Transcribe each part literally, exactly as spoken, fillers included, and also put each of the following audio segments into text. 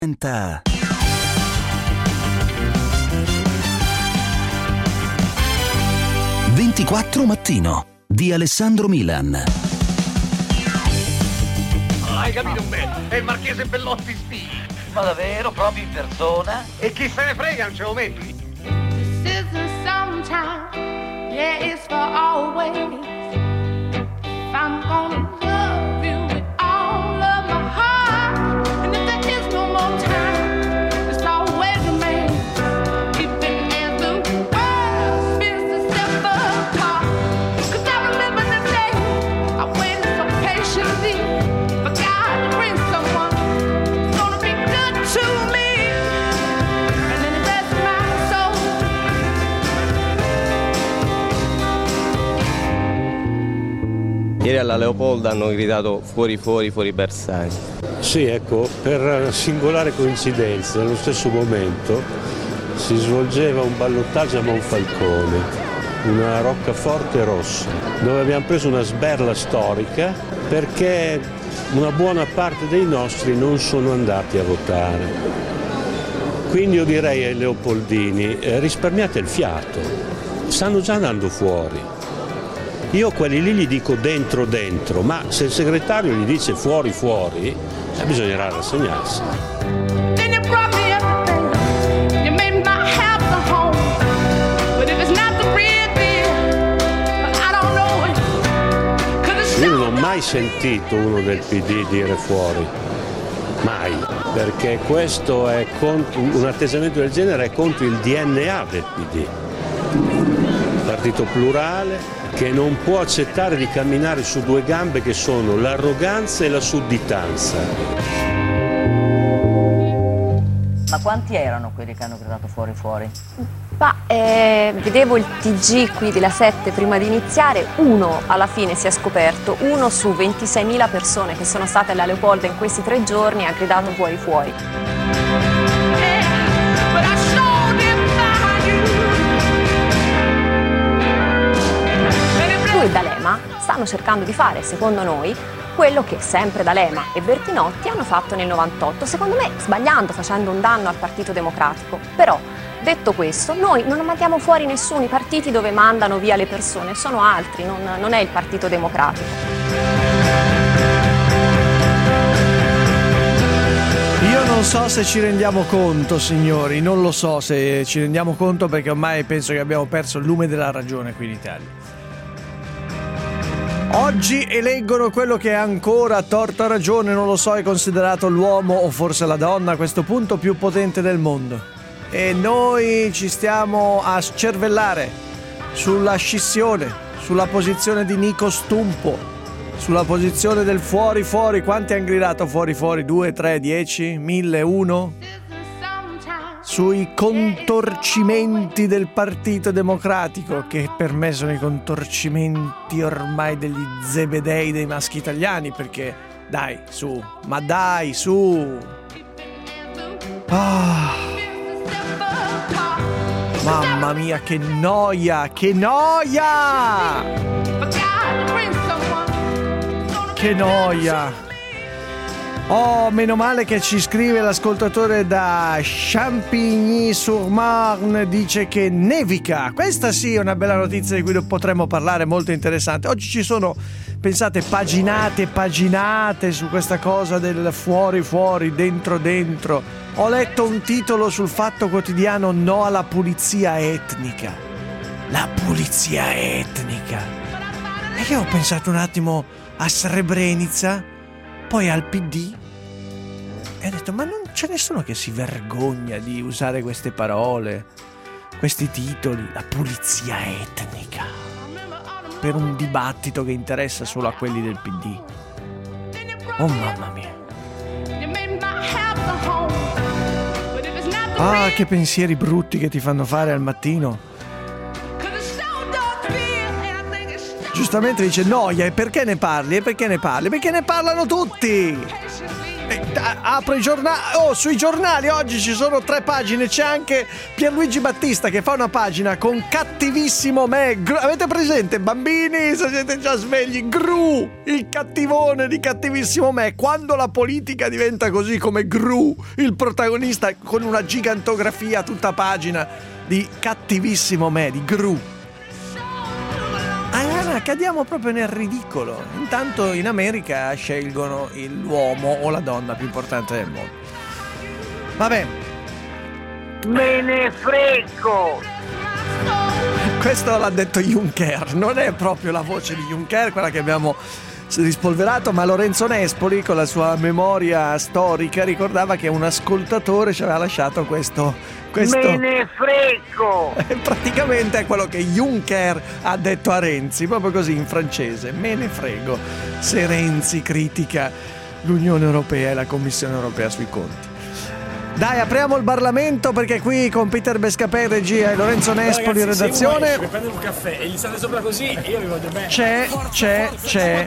ventiquattro Mattino di Alessandro Milan. Hai capito me? È il marchese Bellotti Spì. Ma davvero? Proprio in persona? E chi se ne frega, non ce lo metti? This isn't sometime, yeah, it's for always. If I'm gonna love you with all of my heart, and if there is no more time, it's always a man. Even as the world spins itself apart. 'Cause I remember the day I waited so patiently for God to bring someone who's gonna be good to me. And then it blessed my soul. Ieri alla Leopolda hanno gridato fuori fuori fuori Bersani. Sì, ecco, per singolare coincidenza, nello stesso momento si svolgeva un ballottaggio a Monfalcone, una roccaforte rossa, dove abbiamo preso una sberla storica perché una buona parte dei nostri non sono andati a votare. Quindi io direi ai leopoldini, eh, risparmiate il fiato, stanno già andando fuori. Io a quelli lì gli dico dentro dentro, ma se il segretario gli dice fuori fuori, eh, bisognerà rassegnarsi. Then you brought me everything. You made my house a home. But if it's not the real deal, I don't know it. 'Cause it's Io non ho mai sentito uno del P D dire fuori, mai, perché questo è contro, un atteggiamento del genere è contro il D N A del P D. Partito plurale che non può accettare di camminare su due gambe che sono l'arroganza e la sudditanza. Ma quanti erano quelli che hanno gridato fuori fuori? Ma eh, vedevo il T G qui della sette prima di iniziare, uno alla fine si è scoperto, uno su ventiseimila persone che sono state alla Leopolda in questi tre giorni ha gridato fuori fuori. Lui e D'Alema stanno cercando di fare, secondo noi, quello che sempre D'Alema e Bertinotti hanno fatto nel novantotto, secondo me sbagliando, facendo un danno al Partito Democratico. Però, detto questo, noi non mandiamo fuori nessuno, i partiti dove mandano via le persone sono altri, non, non è il Partito Democratico. Io non so se ci rendiamo conto, signori, non lo so se ci rendiamo conto, perché ormai penso che abbiamo perso il lume della ragione qui in Italia. Oggi eleggono quello che è ancora a torto a ragione, non lo so, è considerato l'uomo o forse la donna a questo punto più potente del mondo. E noi ci stiamo a scervellare sulla scissione, sulla posizione di Nico Stumpo, sulla posizione del fuori fuori. Quanti hanno gridato fuori fuori? Due, tre, dieci, mille, uno? Sui contorcimenti del Partito Democratico, che per me sono i contorcimenti ormai degli zebedei dei maschi italiani, perché dai, su, ma dai, su. Ah. Mamma mia, che noia, che noia! Che noia! Oh, meno male che ci scrive l'ascoltatore da Champigny-sur-Marne, dice che nevica. Questa sì è una bella notizia di cui potremmo parlare, molto interessante. Oggi ci sono, pensate, paginate e paginate su questa cosa del fuori fuori, dentro dentro. Ho letto un titolo sul Fatto Quotidiano: no alla pulizia etnica. La pulizia etnica. E io ho pensato un attimo a Srebrenica, poi al P D, e ho detto, ma non c'è nessuno che si vergogna di usare queste parole, questi titoli, la pulizia etnica, per un dibattito che interessa solo a quelli del P D. Oh mamma mia. Ah, che pensieri brutti che ti fanno fare al mattino. Giustamente dice noia, e perché ne parli? E perché ne parli? Perché ne parlano tutti! E apro i giornali, oh, sui giornali oggi ci sono tre pagine, c'è anche Pierluigi Battista che fa una pagina con cattivissimo me. Gru- avete presente, bambini, se siete già svegli, Gru, il cattivone di cattivissimo me. Quando la politica diventa così come Gru, il protagonista con una gigantografia tutta pagina di cattivissimo me, di Gru. Ah, cadiamo proprio nel ridicolo. Intanto in America scelgono l'uomo o la donna più importante del mondo. Vabbè. Me ne frego! Questo l'ha detto Juncker. Non è proprio la voce di Juncker quella che abbiamo rispolverato, ma Lorenzo Nespoli con la sua memoria storica ricordava che un ascoltatore ci aveva lasciato questo questo Me ne frego! praticamente è quello che Juncker ha detto a Renzi, proprio così in francese: me ne frego se Renzi critica l'Unione Europea e la Commissione Europea sui conti. Dai, apriamo il Parlamento, perché qui con Peter Bescapè in regia e Lorenzo Nespoli in redazione. Se vuoi, prendere un caffè e gli state sopra così, io vi voglio bene. C'è, c'è, c'è.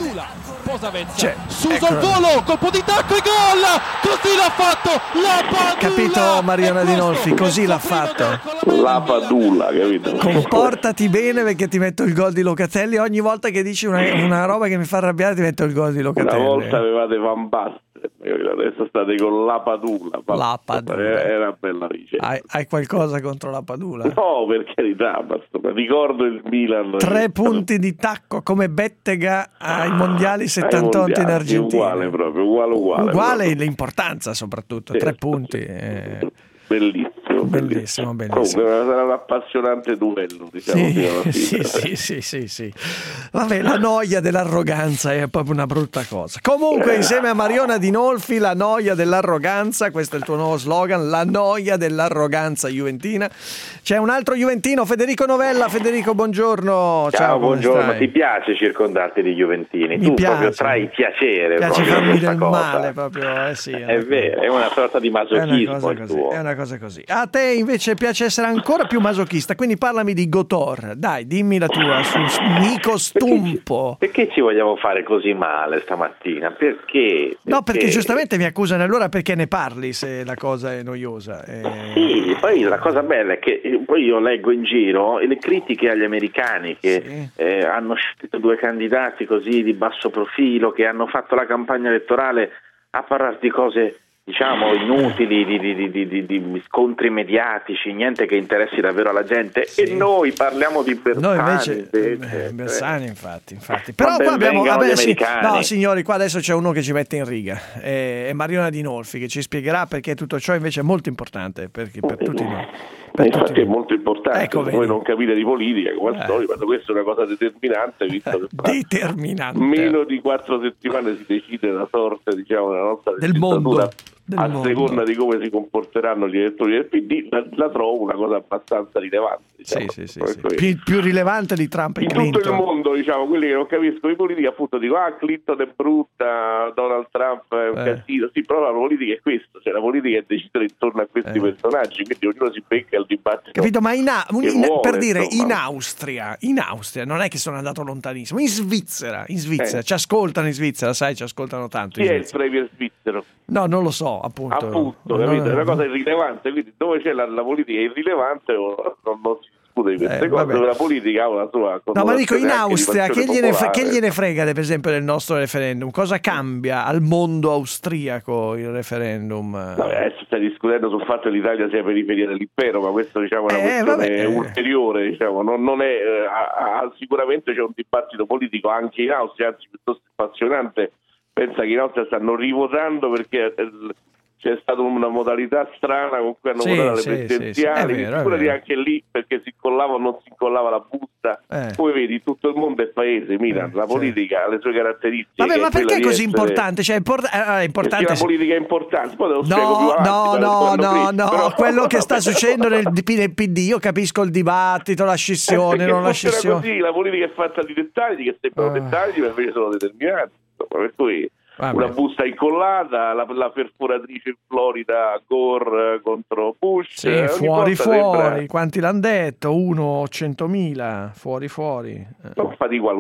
C'è. Suso al volo, colpo di tacco e gol! Così l'ha fatto la Padula! Capito, Mariana Dinolfi? Così l'ha fatto. La Padula, capito? Comportati bene, perché ti metto il gol di Locatelli. Ogni volta che dici una, una roba che mi fa arrabbiare ti metto il gol di Locatelli. Una volta avevate Van Basten, adesso state con la Padula. La Padula. Era una bella ricerca. Hai, hai qualcosa contro la Padula? No, per carità, basta. Ricordo il Milan. Tre punti di tacco come Bettega ai mondiali settantotto in Argentina. Uguale proprio, uguale uguale. Uguale proprio. l'importanza soprattutto, Sì, tre punti. Eh. Bellissimo, bellissimo, bellissimo. Comunque sarà un appassionante duello, diciamo. Sì, sì, sì, sì, sì, sì. Vabbè, la noia dell'arroganza è proprio una brutta cosa. Comunque, insieme a Mariona Dinolfi, la noia dell'arroganza, questo è il tuo nuovo slogan, la noia dell'arroganza juventina. C'è un altro juventino, Federico Novella. Federico, buongiorno. Ciao, Ciao, buongiorno. Ti piace circondarti di juventini? Mi tu piace. proprio trai piacere. Mi piace proprio farmi questa del cosa. male, proprio, eh sì. È, È vero, è una sorta di masochismo il tuo. È una cosa così. A te invece piace essere ancora più masochista, quindi parlami di Gotor. Dai, dimmi la tua su Nico Stumpo. Perché ci, perché ci vogliamo fare così male stamattina? Perché? No, perché perché giustamente mi accusano, allora perché ne parli se la cosa è noiosa? Eh... Sì, poi la cosa bella è che poi io leggo in giro le critiche agli americani che Sì. eh, hanno scelto due candidati così di basso profilo, che hanno fatto la campagna elettorale a parlare di cose, diciamo, inutili, di, di, di, di, di scontri mediatici, niente che interessi davvero alla gente. Sì. E noi parliamo di Bersani. Noi invece, invece, eh, Bersani infatti, infatti. Ma Però ben qua abbiamo, vengano vabbè, gli sì, americani. no signori, qua adesso c'è uno che ci mette in riga, è, è Mariona Dinolfi, che ci spiegherà perché tutto ciò invece è molto importante per, per tutti noi. Per Infatti tutti è noi. molto importante, Ecco, se vedi. voi non capite di politica, come al Eh. solito, quando questa è una cosa determinante, visto che fra Determinante. meno di quattro settimane si decide la sorte, diciamo, della nostra Del mondo. legislatura, Del a mondo. seconda di come si comporteranno gli elettori del P D, la, la trovo una cosa abbastanza rilevante. Diciamo. Sì, sì, sì, Per sì. cui- Più, più rilevante di Trump e In tutto il Clinton. mondo, diciamo, quelli che non capiscono di politica, appunto dico, ah, Clinton è brutta, Donald Trump è un Eh. casino. Sì, però la politica è questo, cioè la politica è decidere intorno a questi Eh. personaggi, quindi ognuno si becca il dibattito. Capito? Ma in, a- che in- vuole, per dire, insomma. in Austria, in Austria, non è che sono andato lontanissimo, in Svizzera, in Svizzera, Eh. ci ascoltano in Svizzera, sai, ci ascoltano tanto. Chi in è il Svizzera. premier svizzero? No, non lo so, appunto. Appunto, Non- capito? È una cosa irrilevante, quindi dove c'è la, la politica irrilevante o non, non si discute di queste Eh, cose, vabbè. dove la politica ha una sua No, ma dico, in connotazione anche di Austria, che passione gliene, fre- popolare. che gliene frega, per esempio, del nostro referendum? Cosa cambia al mondo austriaco il referendum? Vabbè, adesso stai discutendo sul fatto che l'Italia sia periferia dell'impero, ma questo, diciamo, è una Eh, questione vabbè. ulteriore, diciamo. non, non è, eh, ha- ha- sicuramente c'è un dibattito politico anche in Austria, anzi piuttosto appassionante. Pensa che in Austria stanno rivotando perché eh, c'è stata una modalità strana con cui hanno Sì, votato le sì, sì, presidenziali, sì, è vero, è figurati vero. anche lì perché si incollava o non si incollava la busta. Eh. Poi vedi, tutto il mondo è paese, Milan, Eh, la sì. politica ha le sue caratteristiche. Vabbè, ma è quella perché è di così essere- importante? Cioè, è import- eh, è importante... Perché la politica è importante, poi te lo spiego più No, avanti, no, per no, quando no, credi, no, però- quello che sta succedendo nel, nel P D, io capisco il dibattito, la scissione, perché non la funziona scissione. così, la politica è fatta di dettagli che sembrano Ah. dettagli ma invece sono determinati, insomma, per cui Vabbè. una busta incollata, la, la perforatrice in Florida Gore contro Bush, Sì, eh, ogni fuori, volta fuori, sembra- quanti l'hanno detto? Uno, centomila, fuori, fuori. Eh. non fate qualunquisti,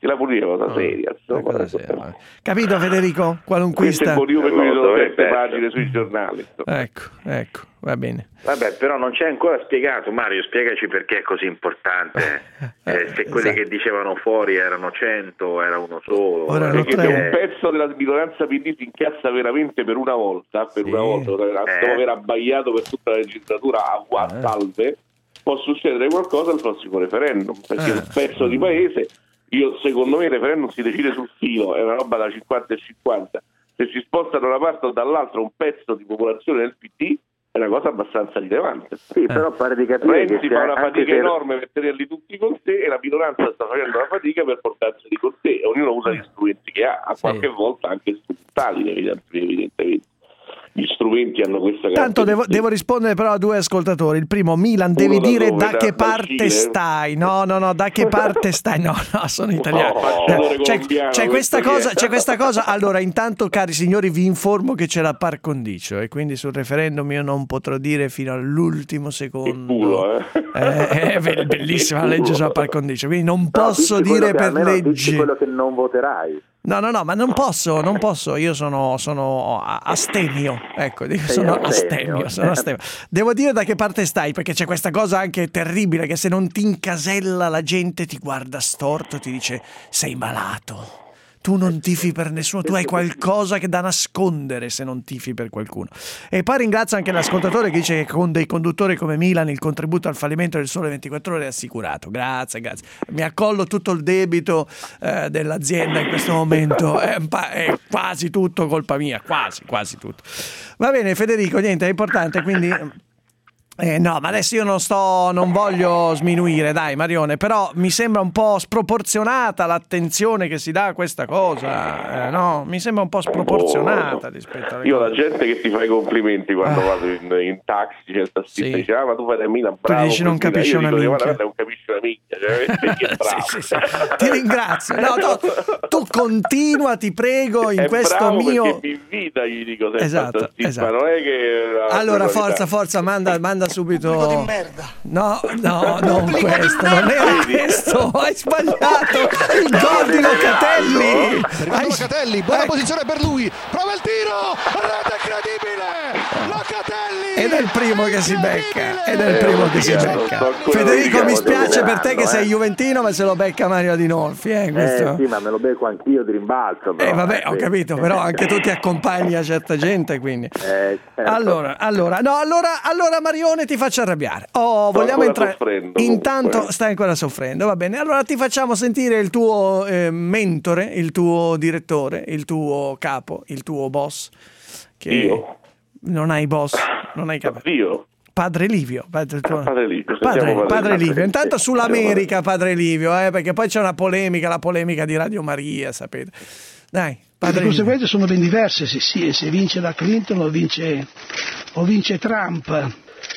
la politica è una cosa seria, insomma. Cosa seria. Capito Federico? Qualunquista. Questo è il motivo per cui sono sette pagine sui giornali. Ecco, ecco, va bene. Vabbè, però non c'è ancora spiegato, Mario, spiegaci perché è così importante. Eh, se quelli esatto. che dicevano fuori erano cento, era uno solo. Ora perché tre... se un pezzo della minoranza P D si incazza veramente per una volta, per sì. una volta, dopo eh. aver abbaiato per tutta la legislatura a eh. salve, può succedere qualcosa al prossimo referendum, perché eh. un pezzo di paese, io secondo me il referendum si decide sul filo, è una roba da cinquanta e cinquanta, se si sposta da una parte o dall'altra un pezzo di popolazione del P D è una cosa abbastanza rilevante. Sì, però pare di capire Renzi che fa una fatica se... enorme per tenerli tutti con sé e la minoranza sta facendo una fatica per portarseli con sé e ognuno usa gli strumenti che ha, a sì. qualche volta anche strumentali evidentemente. Gli strumenti hanno questa caratteristica. Tanto devo, devo rispondere però a due ascoltatori. Il primo, Milan, devi Uno da dire dove? da Da- che da parte Cile? stai. No, no, no, da che parte stai. No, no, sono italiano. Oh, c'è, colombiano, c'è questa questo cosa, chi è? c'è questa cosa. Allora, intanto, cari signori, vi informo che c'è la par condicio e quindi sul referendum io non potrò dire fino all'ultimo secondo. Che culo, eh? Eh, è be- bellissima la legge sulla par condicio, quindi non posso No, dici dire quello che per almeno dici legge. quello che non voterai. No, no, no, ma non posso, non posso, io sono, sono astemio, ecco, dico, sono astemio, sono astemio. Devo dire da che parte stai, perché c'è questa cosa anche terribile, che se non ti incasella la gente ti guarda storto, ti dice sei malato. Tu non tifi per nessuno, tu hai qualcosa che da nascondere se non tifi per qualcuno. E poi ringrazio anche l'ascoltatore che dice che con dei conduttori come Milan il contributo al fallimento del Sole ventiquattro Ore è assicurato. Grazie, grazie. Mi accollo tutto il debito eh, dell'azienda in questo momento, è, è quasi tutto colpa mia, quasi, quasi tutto. Va bene Federico, niente, è importante, quindi... Eh, no, ma adesso io non sto, non voglio sminuire, dai Marione, però mi sembra un po' sproporzionata l'attenzione che si dà a questa cosa, eh, no? Mi sembra un po' sproporzionata rispetto alle Io cose. la gente che ti fa i complimenti quando Ah. vado in, in taxi, c'è il tassista Sì. dice ah ma tu fai da Milan, bravo. Tu dici non Cristina. capisce Io una dico, minchia. guarda, non capisci una minchia, cioè, che è bravo. Sì, sì, sì. Ti ringrazio. No, no, tu continua, ti prego, in È questo bravo mio... perché mi invita, gli dico sempre Esatto, al tassista, esatto. non è che Allora, la forza, forza, manda, manda subito. No, no, non questo, non era questo. Hai sbagliato il gol di Locatelli. Hai... Locatelli, buona ecco. Posizione per lui. Prova il tiro. Rete incredibile. Locatelli. Ed è il primo che si becca. Ed è il primo che si becca. Federico, mi spiace per te che sei juventino, ma se lo becca Mario Adinolfi, eh, questo. Eh sì, ma me lo becco anch'io di rimbalzo. Però, eh vabbè, ho sì. capito, però anche tu ti accompagni a certa gente, quindi. Eh, certo. Allora, allora, no, allora, allora Marione ti faccio arrabbiare. Oh, vogliamo entrare. Intanto comunque. stai ancora soffrendo, va bene. Allora ti facciamo sentire il tuo eh, mentore, il tuo direttore, il tuo capo, il tuo boss. Che Io. Non hai boss, non hai capo. Io. Padre Livio, padre, tuo... Padre Livio, padre, padre, padre Livio. Intanto sì, sull'America, padre Livio, eh, perché poi c'è una polemica, la polemica di Radio Maria, sapete. Dai, padre Le conseguenze sono ben diverse, se, sì, se vince la Clinton o vince, o vince Trump.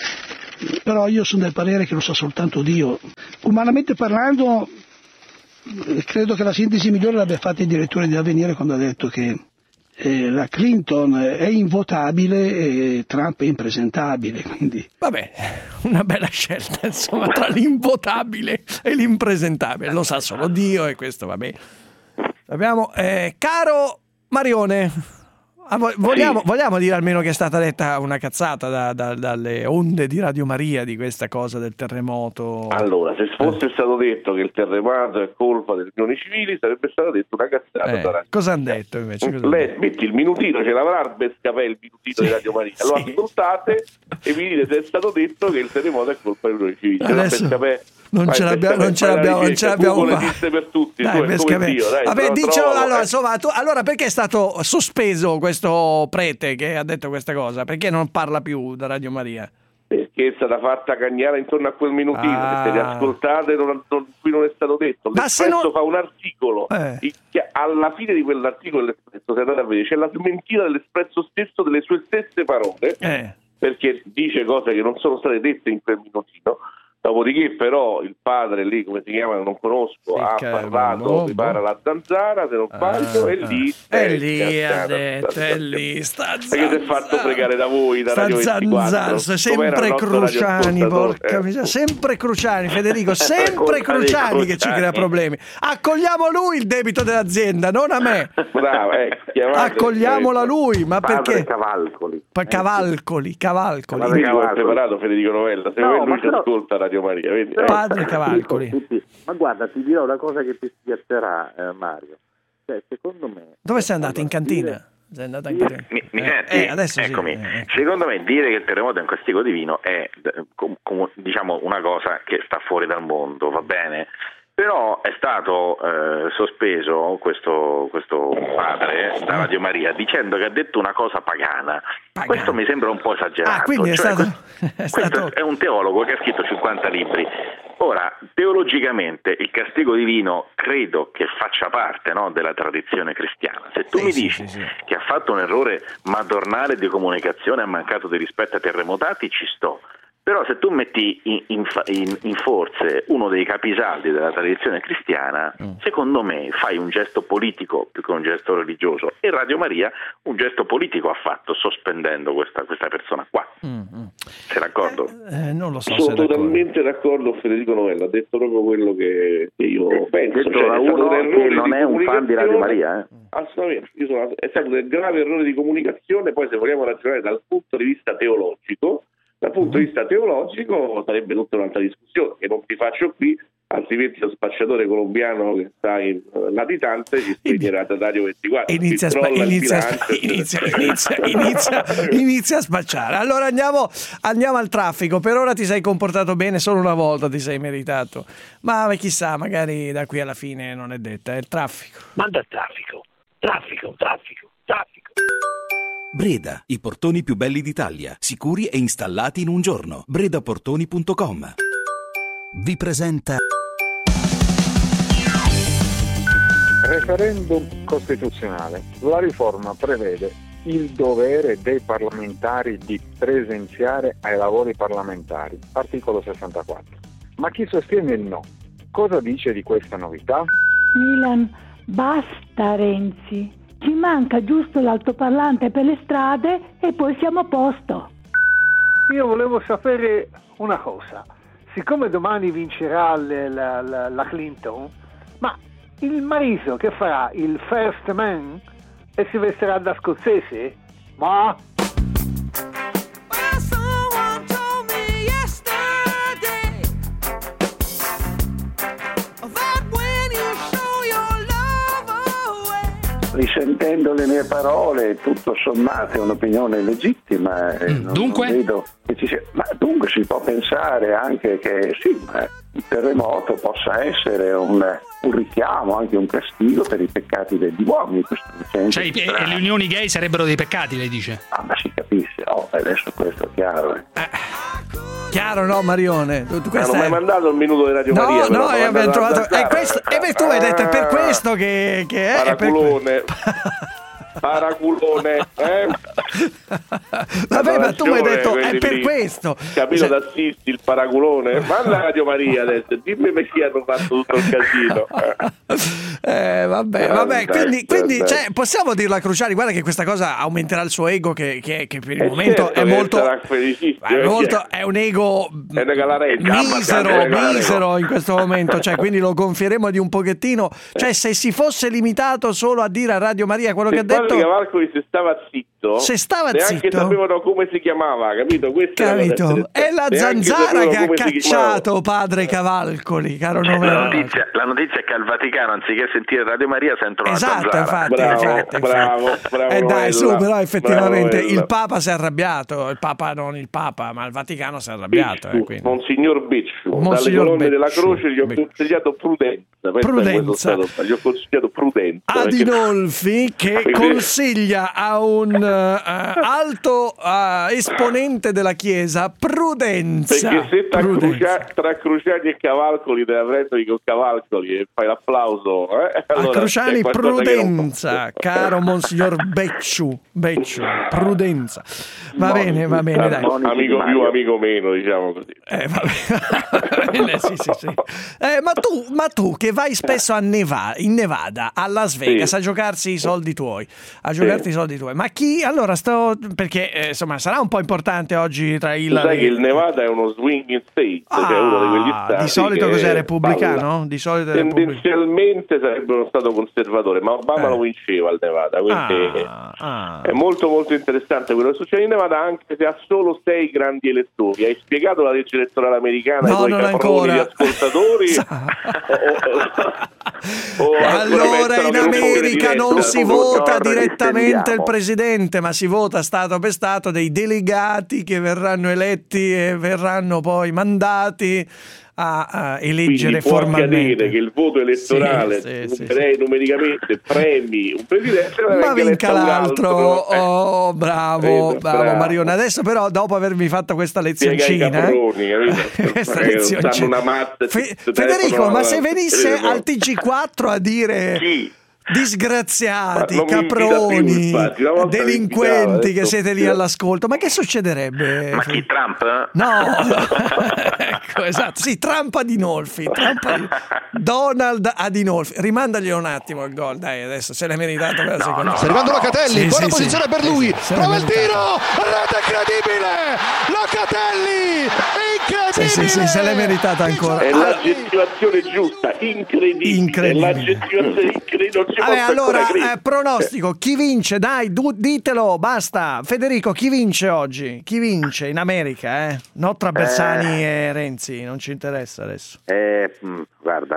Però io sono del parere che lo sa soltanto Dio. Umanamente parlando, credo che la sintesi migliore l'abbia fatta il direttore di Avvenire quando ha detto che eh, la Clinton è invotabile e Trump è impresentabile. Quindi... Vabbè, una bella scelta, insomma, tra l'invotabile e l'impresentabile. Lo sa solo Dio e questo va bene. Abbiamo, eh, caro Marione, vogliamo, sì. vogliamo dire almeno che è stata detta una cazzata da, da, dalle onde di Radio Maria di questa cosa del terremoto? Allora, se fosse eh. stato detto che il terremoto è colpa delle unioni civili, sarebbe stata detta una cazzata. Eh, da Radio. cosa hanno detto invece? Cosa Lei detto? metti il minutino, ce l'avrà il Bescapè, il minutino Sì. di Radio Maria, lo Sì. ascoltate e vi dite se è stato detto che il terremoto è colpa delle unioni civili. Adesso... Bescapè, Non ce, l'abbiamo, non ce l'abbiamo, non ce l'abbiamo Google esiste per tutti, dai, tu è come Dio, dai, vabbè, lo dicelo, trovo, allora, eh. insomma, tu, allora perché è stato sospeso questo prete che ha detto questa cosa? Perché non parla più da Radio Maria? Perché è stata fatta cagnare intorno a quel minutino, Ah. se te le ascoltate non, non, qui non è stato detto. Ma se L'Espresso non- fa un articolo, Eh. in- che alla fine di quell'articolo l'Espresso, se andate a vedere, c'è la smentita dell'Espresso stesso delle sue stesse parole, Eh. perché dice cose che non sono state dette in quel minutino, Dopodiché però il padre lì, come si chiama, non conosco, ha parlato, mi pare la zanzara, se non sbaglio, ah, e lì e lì ha detto, e lì sta zanzara. Perché si è fatto pregare da voi, da Radio ventiquattro. Sempre Cruciani, porca miseria, sempre Cruciani, Federico, sempre Cruciani che ci crea problemi. Accogliamo lui il debito dell'azienda, non a me. Bravo, eh, accogliamola lui, ma perché? Cavalcoli. Cavalcoli, cavalcoli. Ma io ho preparato Federico Novella, se no, lui ci però... ascolta Radio Maria, vedi? Padre Cavalcoli. Ma guarda, ti dirò una cosa che ti spiazzerà, eh, Mario. Cioè, secondo me... Dove sei andato? In cantina? Sei andato in cantina? Mi, mi eh, senti? Eh, adesso Eccomi. Sì. Eh. Secondo me dire che il terremoto è un castigo divino è com, com, diciamo una cosa che sta fuori dal mondo, va bene? Però è stato eh, sospeso questo, questo padre da Radio Maria dicendo che ha detto una cosa pagana. pagana. Questo mi sembra un po' esagerato. Ah, quindi è cioè, stato... È, stato... è un teologo che ha scritto cinquanta libri. Ora, teologicamente il castigo divino credo che faccia parte, no, della tradizione cristiana. Se tu sì, mi sì, dici sì, sì. che ha fatto un errore madornale di comunicazione, ha mancato di rispetto ai terremotati, ci sto. Però se tu metti in, in, in, in forze uno dei capisaldi della tradizione cristiana, mm. secondo me fai un gesto politico più che un gesto religioso, e Radio Maria un gesto politico ha fatto sospendendo questa, questa persona qua. Mm-hmm. Sei d'accordo? Eh, eh, non lo so. Sono totalmente d'accordo con Federico Novella, ha detto proprio quello che, che io eh, penso. Detto cioè, da è stato uno un che non è un fan di Radio Maria. Eh. Assolutamente, io sono, è stato un grave errore di comunicazione. Poi se vogliamo ragionare dal punto di vista teologico, dal punto di vista teologico sarebbe tutta un'altra discussione che non ti faccio qui, altrimenti lo spacciatore colombiano che sta in latitante ci spegnerà da Radio ventiquattro. Inizia, spa- inizia, spa- inizia, inizia, inizia, inizia a spacciare. Allora andiamo, andiamo al traffico. Per ora ti sei comportato bene, solo una volta ti sei meritato, ma chissà, magari da qui alla fine non è detta. È il traffico. Manda traffico, traffico, traffico, traffico. Breda, i portoni più belli d'Italia, sicuri e installati in un giorno. Breda Portoni punto com vi presenta Referendum costituzionale. La riforma prevede il dovere dei parlamentari di presenziare ai lavori parlamentari, articolo sessantaquattro. Ma chi sostiene il no? Cosa dice di questa novità? Milan, basta Renzi. Ci manca giusto l'altoparlante per le strade e poi siamo a posto. Io volevo sapere una cosa. Siccome domani vincerà la, la, la Clinton, ma il marito che farà? Il first man? E si vestirà da scozzese? Ma... Risentendo le mie parole, tutto sommato è un'opinione legittima. Eh, non, dunque? Non vedo che ci sia... Ma dunque si può pensare anche che sì, il terremoto possa essere un, un richiamo, anche un castigo per i peccati degli uomini. Questo cioè e, e le unioni gay sarebbero dei peccati, lei dice? Ah, ma si capisce, oh, adesso questo è chiaro. Eh. Eh. Chiaro, no, Marione? Tu, tu ma non è... mi hai mandato il minuto di Radio no, Maria? No, no, abbiamo trovato... E questo, e tu hai detto è per questo che, che è... Paraculone. Paraculone, eh? Vabbè, ma tu hai detto è per lì. Questo. Capito, cioè... d'assisti il paraculone? Manda Radio Maria adesso, dimmi perché hanno fatto tutto il casino. Eh, vabbè, vabbè, quindi, quindi cioè, possiamo dirlo a Cruciani, guarda che questa cosa aumenterà il suo ego che, che, che per il eh momento certo, è molto, è, molto è un ego è misero, misero in questo momento, cioè, quindi lo gonfieremo di un pochettino, cioè se si fosse limitato solo a dire a Radio Maria quello se che ha detto, Cavalcoli se stava zitto, se stava neanche zitto sapevano come si chiamava, capito? Questa capito? È la zanzara che ha cacciato padre Cavalcoli, caro eh, Novella. La notizia, la notizia è che al Vaticano, anziché sentire Radio Maria, sentono esatto, la zanzara. Infatti, bravo, infatti, bravo, infatti. bravo, eh dai, su, però effettivamente bravo, il Papa si è arrabbiato, il Papa non il Papa, ma il Vaticano si è arrabbiato. Bicciu, eh, quindi. Monsignor Bicciu, Monsignor dalle colonne Bicciu. della croce gli ho consigliato prudenza. Prudenza. Gli ho consigliato prudenza. Adinolfi che perché... consiglia a un uh, alto uh, esponente della Chiesa, prudenza. Perché se tra, prudenza. Crucia, tra Cruciani e Cavalcoli te la prendi con Cavalcoli e fai l'applauso, eh? Allora, a Cruciani non... prudenza, caro Monsignor Becciu, Becciu, prudenza. Va Moni, bene, va bene, dai. Amico più, amico meno, diciamo così. Eh, va bene. sì, sì, sì. Eh, ma, tu, ma tu che vai spesso a Nevada, in Nevada, a Las Vegas, sì. a giocarsi i soldi tuoi, a giocarti sì. i soldi tuoi. Ma chi, allora, sto, perché eh, insomma sarà un po' importante oggi tra il... Tu sai che il Nevada è uno swinging state, ah, che è uno di quegli stati. Di solito cos'è, repubblicano? Di solito è tendenzialmente sarebbe uno stato conservatore, ma Obama eh. lo vinceva al Nevada, quindi ah, ah. è molto molto interessante quello che succede in Nevada, anche se ha solo sei grandi elettori. Hai spiegato la legge elettorale americana no, ai tuoi caproni di ascoltatori? o, o allora in America non si vota direttamente il presidente, ma si vota stato per stato dei delegati che verranno eletti e verranno poi mandati a, a eleggere può formalmente. Che il voto elettorale sì, sì, sì, numericamente premi un presidente, ma vinca l'altro. Oh, bravo, Vedo, bravo, bravo Marione. Adesso però, dopo avermi fatto questa lezioncina, caproni, questa lezioncina. Una mazza, Fe- Federico, ma se venisse al T G quattro a dire chi? Disgraziati, caproni, più, delinquenti che siete lì all'ascolto, ma che succederebbe? Ma chi, Trump? No, ecco, esatto, sì, Trump Adinolfi, Trump Adinolfi. Donald Adinolfi, rimandaglielo un attimo il gol, dai, adesso se l'è meritato per la no, seconda. No, sta arrivando Locatelli, sì, buona sì, posizione sì, per lui, sì, sì, prova il tiro, rete incredibile, Locatelli, incredibile. Sì, sì, sì, se l'è meritata ancora. È l'aggettivazione giusta, incredibile. Incredibile. L'aggettivazione incredibile. Vabbè, allora, eh, pronostico, chi vince? Dai, du- ditelo, basta. Federico, chi vince oggi? Chi vince in America, eh? Non tra Bersani eh. e Renzi, non ci interessa adesso. Eh, mh, guarda.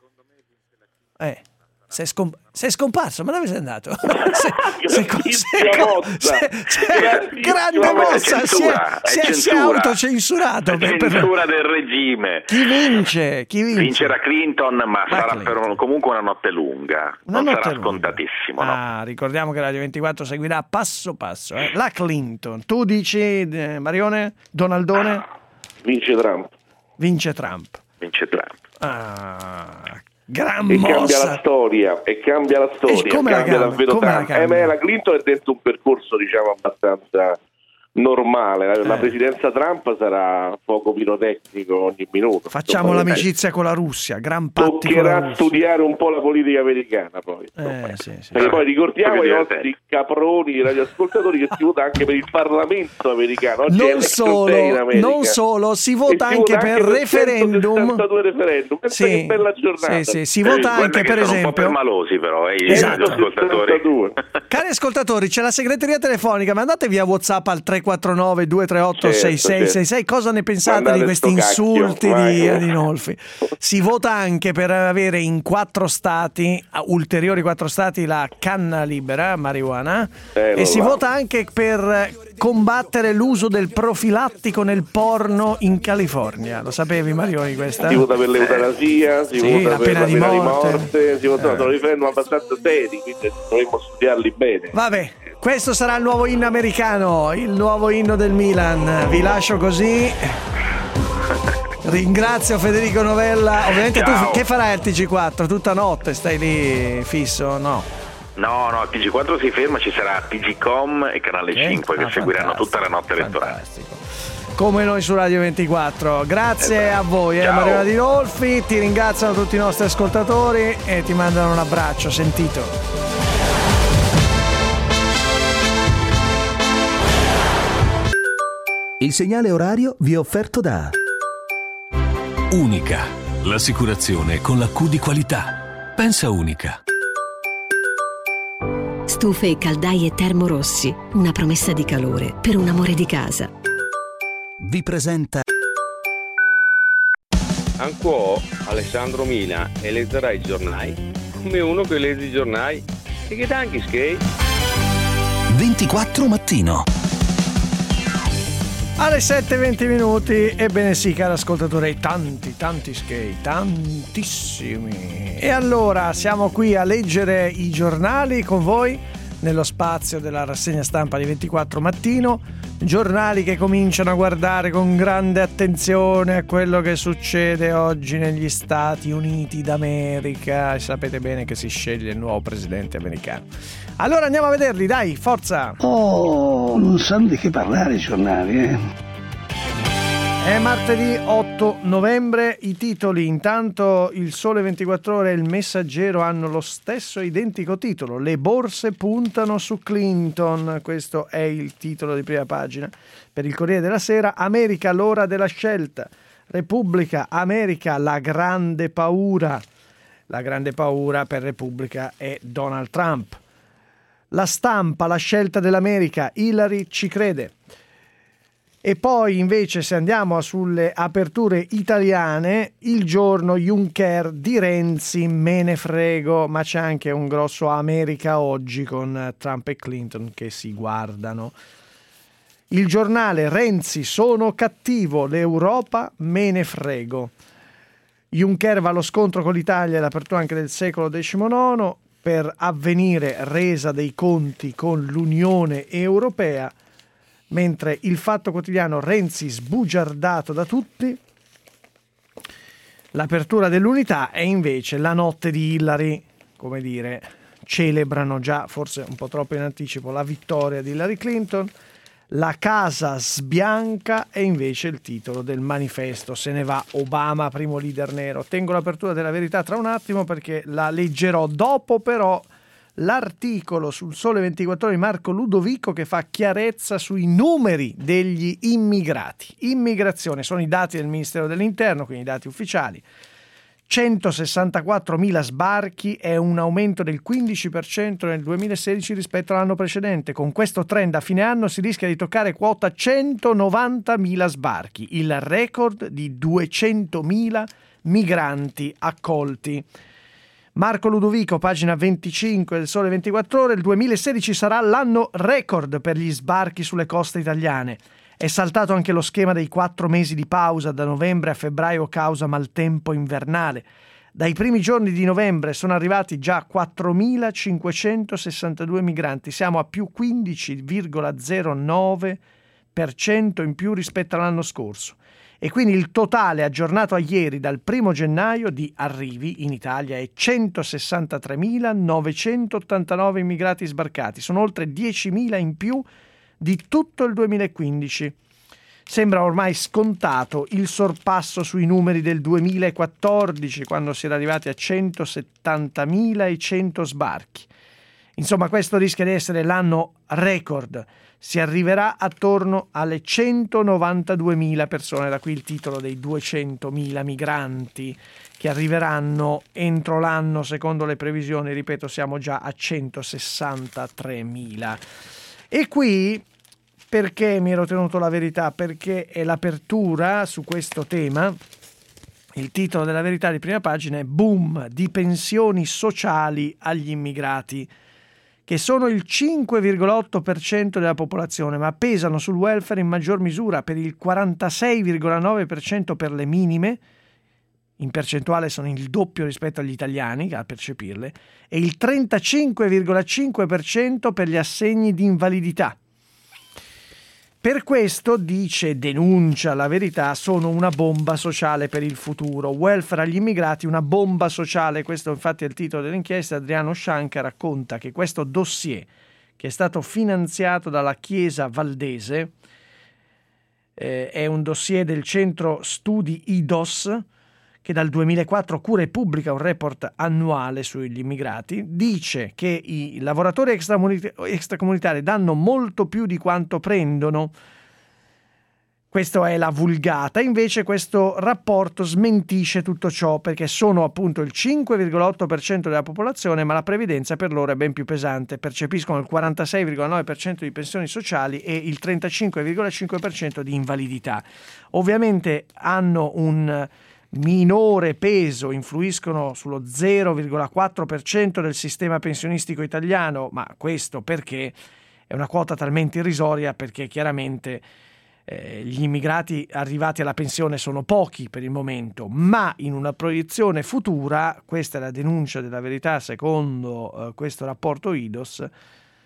Eh, sei, scom- sei scomparso, ma dove sei andato? sei, sei, sei, mossa. Grande mossa, si è, si è, si è autocensurato. È censura del regime. Chi vince? Chi vince? Vincerà Clinton, ma, ma sarà Clinton. Per un, comunque una notte lunga. Una non notte sarà lunga. Scontatissimo. No? Ah, ricordiamo che Radio ventiquattro seguirà passo passo. Eh? La Clinton. Tu dici, eh, Marione? Donaldone? Vince Trump. Vince Trump. Vince Trump. Ah, gran e mossa. Cambia la storia e cambia la storia e come cambia la davvero tanto. Eh, beh, la Clinton è dentro un percorso, diciamo, abbastanza normale. La, eh. la presidenza Trump sarà fuoco pirotecnico ogni minuto. Facciamo l'amicizia eh. con la Russia, gran patti. Toccherà studiare un po' la politica americana poi. Eh, sì, sì. Perché poi ricordiamo i nostri caproni, i radioascoltatori, che si vota anche per il Parlamento americano. Oggi non solo, non solo, si vota si anche vota per anche referendum. Per referendum. Sì. Che bella giornata. Sì, sì. Si vota eh, anche per sono esempio. Un po' permalosi però, eh, esatto. gli ascoltatori. Cari ascoltatori, c'è la segreteria telefonica, mandate via WhatsApp al tre quattro nove due tre otto sei sei sei sei. Cosa ne pensate Mandate di questi insulti cacchio, di Adinolfi? Si vota anche per avere in quattro stati, ulteriori quattro stati, la canna libera, marijuana, eh, e si va. vota anche per combattere l'uso del profilattico nel porno in California. Lo sapevi, Marioni, questa? Si vota per l'eutanasia, si sì, vota la per pena la di pena di morte, morte si vota, eh. sono riferendum abbastanza seri, quindi dovremmo studiarli bene. Vabbè, questo sarà il nuovo inno americano, il nuovo inno del Milan. Vi lascio così. Ringrazio Federico Novella. Ovviamente Ciao. Tu che farai al T G quattro? Tutta notte stai lì fisso? No. No, no, T G quattro si ferma, ci sarà T G Com e Canale eh? cinque che ah, seguiranno tutta la notte elettorale. Come noi su Radio ventiquattro. Grazie esatto. a voi, eh, Mario Adinolfi. Ti ringraziano tutti i nostri ascoltatori e ti mandano un abbraccio sentito. Il segnale orario vi è offerto da Unica, l'assicurazione con la Q di qualità. Pensa Unica. Stufe e caldaie Termorossi, una promessa di calore per un amore di casa. Vi presenta Anquò Alessandro Mina e leggerà i giornali come uno che legge i giornali e che tanti skate. ventiquattro mattino. Alle sette e venti minuti, ebbene sì, caro ascoltatore, tanti, tanti skate, tantissimi. E allora siamo qui a leggere i giornali con voi, nello spazio della rassegna stampa di ventiquattro Mattino, giornali che cominciano a guardare con grande attenzione a quello che succede oggi negli Stati Uniti d'America. Sapete bene che si sceglie il nuovo presidente americano. Allora andiamo a vederli, dai, forza! Oh, non sanno di che parlare i giornali, eh? È martedì otto novembre, i titoli, intanto il Sole ventiquattro Ore e il Messaggero hanno lo stesso identico titolo, le borse puntano su Clinton, questo è il titolo di prima pagina. Per il Corriere della Sera, America l'ora della scelta, Repubblica, America la grande paura, la grande paura per Repubblica è Donald Trump. La Stampa, la scelta dell'America, Hillary ci crede. E poi invece se andiamo sulle aperture italiane, Il Giorno, Juncker, di Renzi me ne frego, ma c'è anche un grosso America oggi con Trump e Clinton che si guardano. Il Giornale, Renzi sono cattivo, l'Europa me ne frego. Juncker va allo scontro con l'Italia e l'apertura anche del secolo diciannove, per Avvenire resa dei conti con l'Unione Europea. Mentre il Fatto Quotidiano, Renzi sbugiardato da tutti. L'apertura dell'Unità è invece la notte di Hillary, come dire, celebrano già, forse un po' troppo in anticipo, la vittoria di Hillary Clinton. La casa sbianca è invece il titolo del manifesto, se ne va Obama, primo leader nero. Tengo l'apertura della Verità tra un attimo perché la leggerò dopo, però l'articolo sul Sole ventiquattro Ore di Marco Ludovico che fa chiarezza sui numeri degli immigrati. Immigrazione, sono i dati del Ministero dell'Interno, quindi i dati ufficiali. centosessantaquattromila sbarchi, è un aumento del quindici per cento nel duemilasedici rispetto all'anno precedente. Con questo trend a fine anno si rischia di toccare quota centonovantamila sbarchi, il record di duecentomila migranti accolti. Marco Ludovico, pagina venticinque del Sole ventiquattro Ore, il duemilasedici sarà l'anno record per gli sbarchi sulle coste italiane. È saltato anche lo schema dei quattro mesi di pausa da novembre a febbraio causa maltempo invernale. Dai primi giorni di novembre sono arrivati già quattromilacinquecentosessantadue migranti, siamo a più quindici virgola zero nove per cento in più rispetto all'anno scorso. E quindi il totale aggiornato a ieri dal primo gennaio di arrivi in Italia è centosessantatremilanovecentottantanove immigrati sbarcati, sono oltre diecimila in più di tutto il duemilaquindici. Sembra ormai scontato il sorpasso sui numeri del duemilaquattordici, quando si era arrivati a centosettantamilacento sbarchi. Insomma, questo rischia di essere l'anno record. Si arriverà attorno alle centonovantaduemila persone, da qui il titolo dei duecentomila migranti che arriveranno entro l'anno, secondo le previsioni, ripeto, siamo già a centosessantatremila. E qui, perché mi ero tenuto la Verità? Perché è l'apertura su questo tema. Il titolo della Verità di prima pagina è Boom di pensioni sociali agli immigrati, che sono il cinque virgola otto per cento della popolazione, ma pesano sul welfare in maggior misura, per il quarantasei virgola nove per cento per le minime, in percentuale sono il doppio rispetto agli italiani a percepirle, e il trentacinque virgola cinque per cento per gli assegni di invalidità. Per questo, dice, denuncia la Verità, sono una bomba sociale per il futuro. Welfare agli immigrati, una bomba sociale. Questo infatti è il titolo dell'inchiesta. Adriano Scianca racconta che questo dossier, che è stato finanziato dalla Chiesa Valdese, eh, è un dossier del centro studi I D O S, che dal duemilaquattro cura e pubblica un report annuale sugli immigrati, dice che i lavoratori extracomunitari danno molto più di quanto prendono. Questa è la vulgata, invece questo rapporto smentisce tutto ciò, perché sono appunto il cinque virgola otto per cento della popolazione, ma la previdenza per loro è ben più pesante, percepiscono il quarantasei virgola nove per cento di pensioni sociali e il trentacinque virgola cinque per cento di invalidità. Ovviamente hanno un minore peso, influiscono sullo zero virgola quattro per cento del sistema pensionistico italiano, ma questo perché è una quota talmente irrisoria, perché chiaramente eh, gli immigrati arrivati alla pensione sono pochi per il momento, ma in una proiezione futura, questa è la denuncia della Verità secondo eh, questo rapporto I D O S,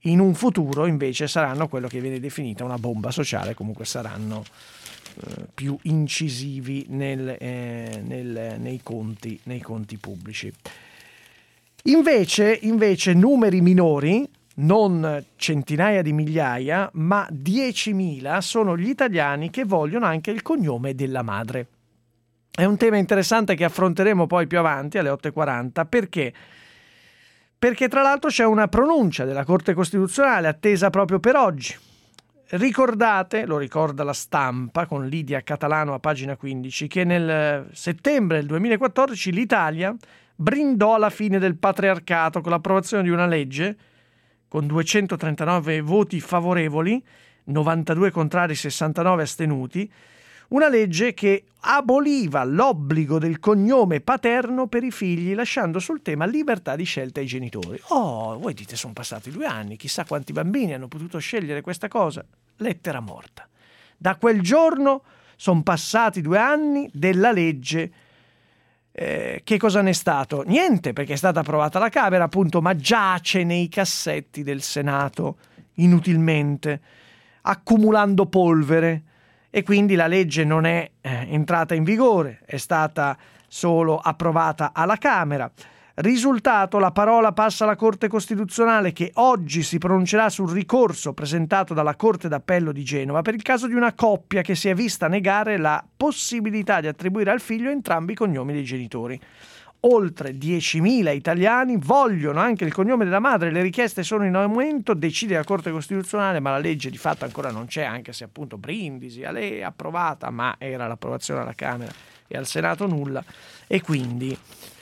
in un futuro invece saranno quello che viene definita una bomba sociale, comunque saranno eh, più incisivi nel, eh, nel, nei, conti, nei conti pubblici. Invece, invece numeri minori, non centinaia di migliaia, ma diecimila sono gli italiani che vogliono anche il cognome della madre. È un tema interessante che affronteremo poi più avanti alle otto e quaranta, perché? Perché tra l'altro c'è una pronuncia della Corte Costituzionale attesa proprio per oggi. Ricordate, lo ricorda La Stampa con Lidia Catalano a pagina quindici, che nel settembre del duemilaquattordici l'Italia brindò alla fine del patriarcato con l'approvazione di una legge con duecentotrentanove voti favorevoli, novantadue contrari, sessantanove astenuti, una legge che aboliva l'obbligo del cognome paterno per i figli, lasciando sul tema libertà di scelta ai genitori. Oh, voi dite sono passati due anni, chissà quanti bambini hanno potuto scegliere questa cosa. Lettera morta. Da quel giorno sono passati due anni della legge. Eh, che cosa ne è stato? Niente, perché è stata approvata alla Camera, appunto, ma giace nei cassetti del Senato inutilmente, accumulando polvere, e quindi la legge non è eh, entrata in vigore, è stata solo approvata alla Camera. Risultato, la parola passa alla Corte Costituzionale, che oggi si pronuncerà sul ricorso presentato dalla Corte d'Appello di Genova per il caso di una coppia che si è vista negare la possibilità di attribuire al figlio entrambi i cognomi dei genitori. Oltre diecimila italiani vogliono anche il cognome della madre, le richieste sono in aumento, decide la Corte Costituzionale, ma la legge di fatto ancora non c'è, anche se appunto Brindisi, a lei è approvata, ma era l'approvazione alla Camera e al Senato nulla, e quindi